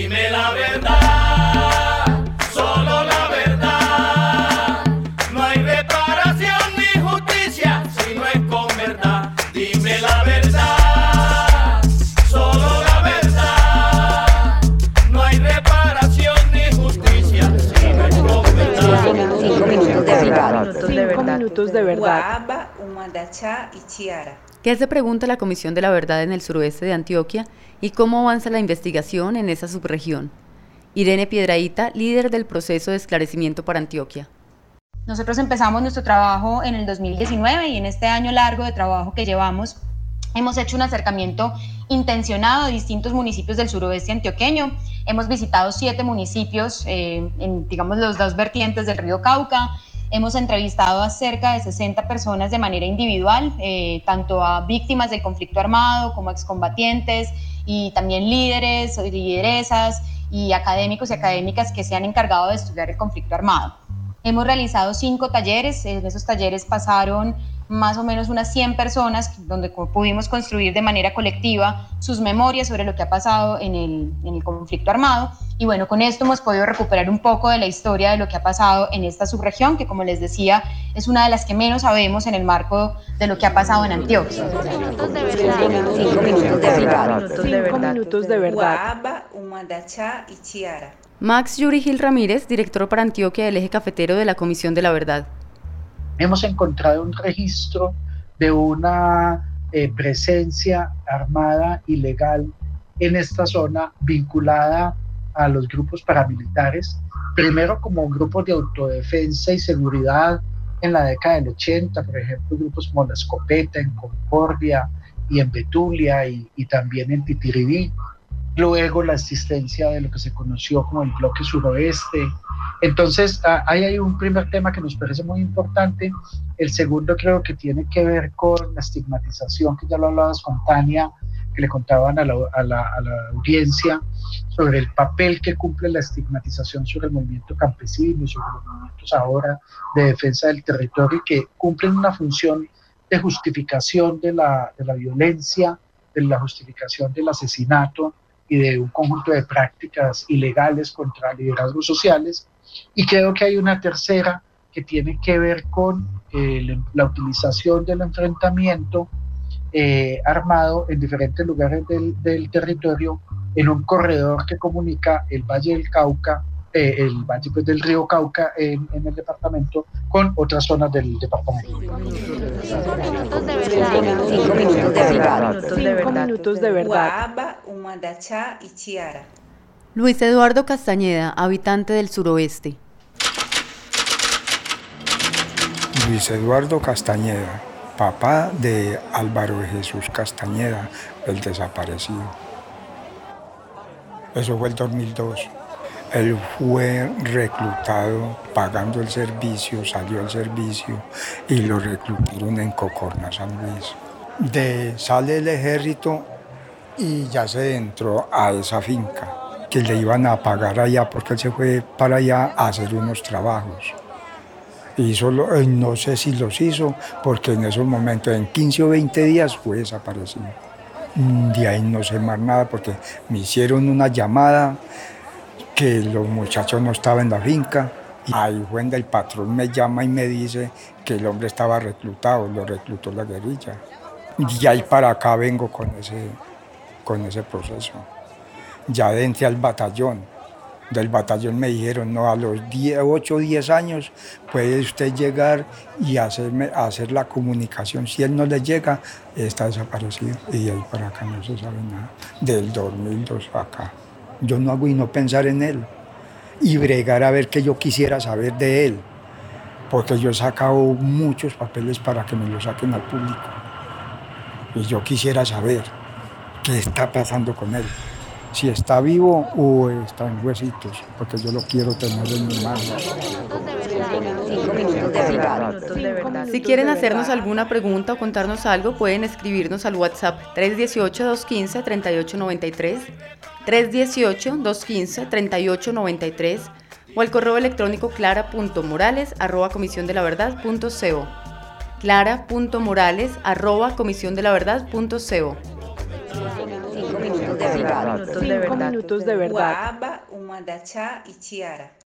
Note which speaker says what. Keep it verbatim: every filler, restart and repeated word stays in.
Speaker 1: Dime la verdad, solo la verdad. No hay reparación ni justicia si no es con verdad. Dime la verdad, solo la verdad. No hay reparación ni justicia si no es con verdad.
Speaker 2: Cinco minutos de verdad.
Speaker 3: Cinco minutos de verdad.
Speaker 4: ¿Qué se pregunta la Comisión de la Verdad en el suroeste de Antioquia y cómo avanza la investigación en esa subregión? Irene Piedrahita, líder del proceso de esclarecimiento para Antioquia.
Speaker 5: Nosotros empezamos nuestro trabajo en el dos mil diecinueve y en este año largo de trabajo que llevamos hemos hecho un acercamiento intencionado a distintos municipios del suroeste antioqueño. Hemos visitado siete municipios eh, en, digamos, los dos vertientes del río Cauca. Hemos entrevistado a cerca de sesenta personas de manera individual, eh, tanto a víctimas del conflicto armado como a excombatientes y también líderes, lideresas y académicos y académicas que se han encargado de estudiar el conflicto armado. Hemos realizado cinco talleres, en esos talleres pasaron más o menos unas cien personas, donde pudimos construir de manera colectiva sus memorias sobre lo que ha pasado en el, en el conflicto armado. Y bueno, con esto hemos podido recuperar un poco de la historia de lo que ha pasado en esta subregión, que como les decía, es una de las que menos sabemos en el marco de lo que ha pasado en Antioquia.
Speaker 2: Cinco minutos de verdad.
Speaker 3: Cinco minutos de verdad.
Speaker 4: Max Yuri Gil Ramírez, director para Antioquia del Eje Cafetero de la Comisión de la Verdad.
Speaker 6: Hemos encontrado un registro de una eh, presencia armada ilegal en esta zona vinculada a los grupos paramilitares, primero como grupos de autodefensa y seguridad en la década del ochenta, por ejemplo, grupos como La Escopeta en Concordia y en Betulia y, y también en Titiribí. Luego la existencia de lo que se conoció como el bloque suroeste. Entonces, ahí hay un primer tema que nos parece muy importante. El segundo creo que tiene que ver con la estigmatización, que ya lo hablabas con Tania, que le contaban a la, a la, a la audiencia sobre el papel que cumple la estigmatización sobre el movimiento campesino y sobre los movimientos ahora de defensa del territorio, y que cumplen una función de justificación de la, de la violencia, de la justificación del asesinato y de un conjunto de prácticas ilegales contra liderazgos sociales. Y creo que hay una tercera que tiene que ver con eh, la utilización del enfrentamiento eh, armado en diferentes lugares del, del territorio en un corredor que comunica el Valle del Cauca, eh, el Valle pues, del río Cauca en, en el departamento con otras zonas del departamento.
Speaker 2: Cinco minutos de verdad. Cinco minutos de verdad.
Speaker 3: Cinco minutos de verdad.
Speaker 4: Luis Eduardo Castañeda, habitante del suroeste.
Speaker 7: Luis Eduardo Castañeda, papá de Álvaro de Jesús Castañeda, el desaparecido. Eso fue el dos mil dos. Él fue reclutado pagando el servicio, salió al servicio y lo reclutaron en Cocorna, San Luis. De, sale el ejército y ya se entró a esa finca que le iban a pagar allá porque él se fue para allá a hacer unos trabajos. Y solo, no sé si los hizo porque en esos momentos, en quince o veinte días, fue desaparecido. De ahí no sé más nada porque me hicieron una llamada que los muchachos no estaban en la finca. Y ahí fue donde el patrón me llama y me dice que el hombre estaba reclutado, lo reclutó la guerrilla. Y ahí para acá vengo con ese, con ese proceso. Ya entré al batallón. Del batallón me dijeron, no, a los ocho o diez años puede usted llegar y hacerme, hacer la comunicación. Si él no le llega, está desaparecido. Y de ahí para acá no se sabe nada. Del dos mil dos acá. Yo no hago y no pensar en él. Y bregar a ver qué yo quisiera saber de él. Porque yo he sacado muchos papeles para que me lo saquen al público. Y yo quisiera saber qué está pasando con él. Si está vivo o está en huesitos, porque yo lo quiero tener en mis manos.
Speaker 2: Cinco minutos de verdad.
Speaker 4: Si quieren hacernos alguna pregunta o contarnos algo, pueden escribirnos al WhatsApp tres uno ocho, dos uno cinco, tres ocho nueve tres, tres uno ocho, dos uno cinco, tres ocho nueve tres o al correo electrónico clara punto morales arroba comisión de la verdad punto co. clara punto morales arroba comisión de la verdad punto co.
Speaker 2: Cinco minutos
Speaker 3: Cinco minutos de verdad.
Speaker 8: Guaba, Umadacha y Chiara.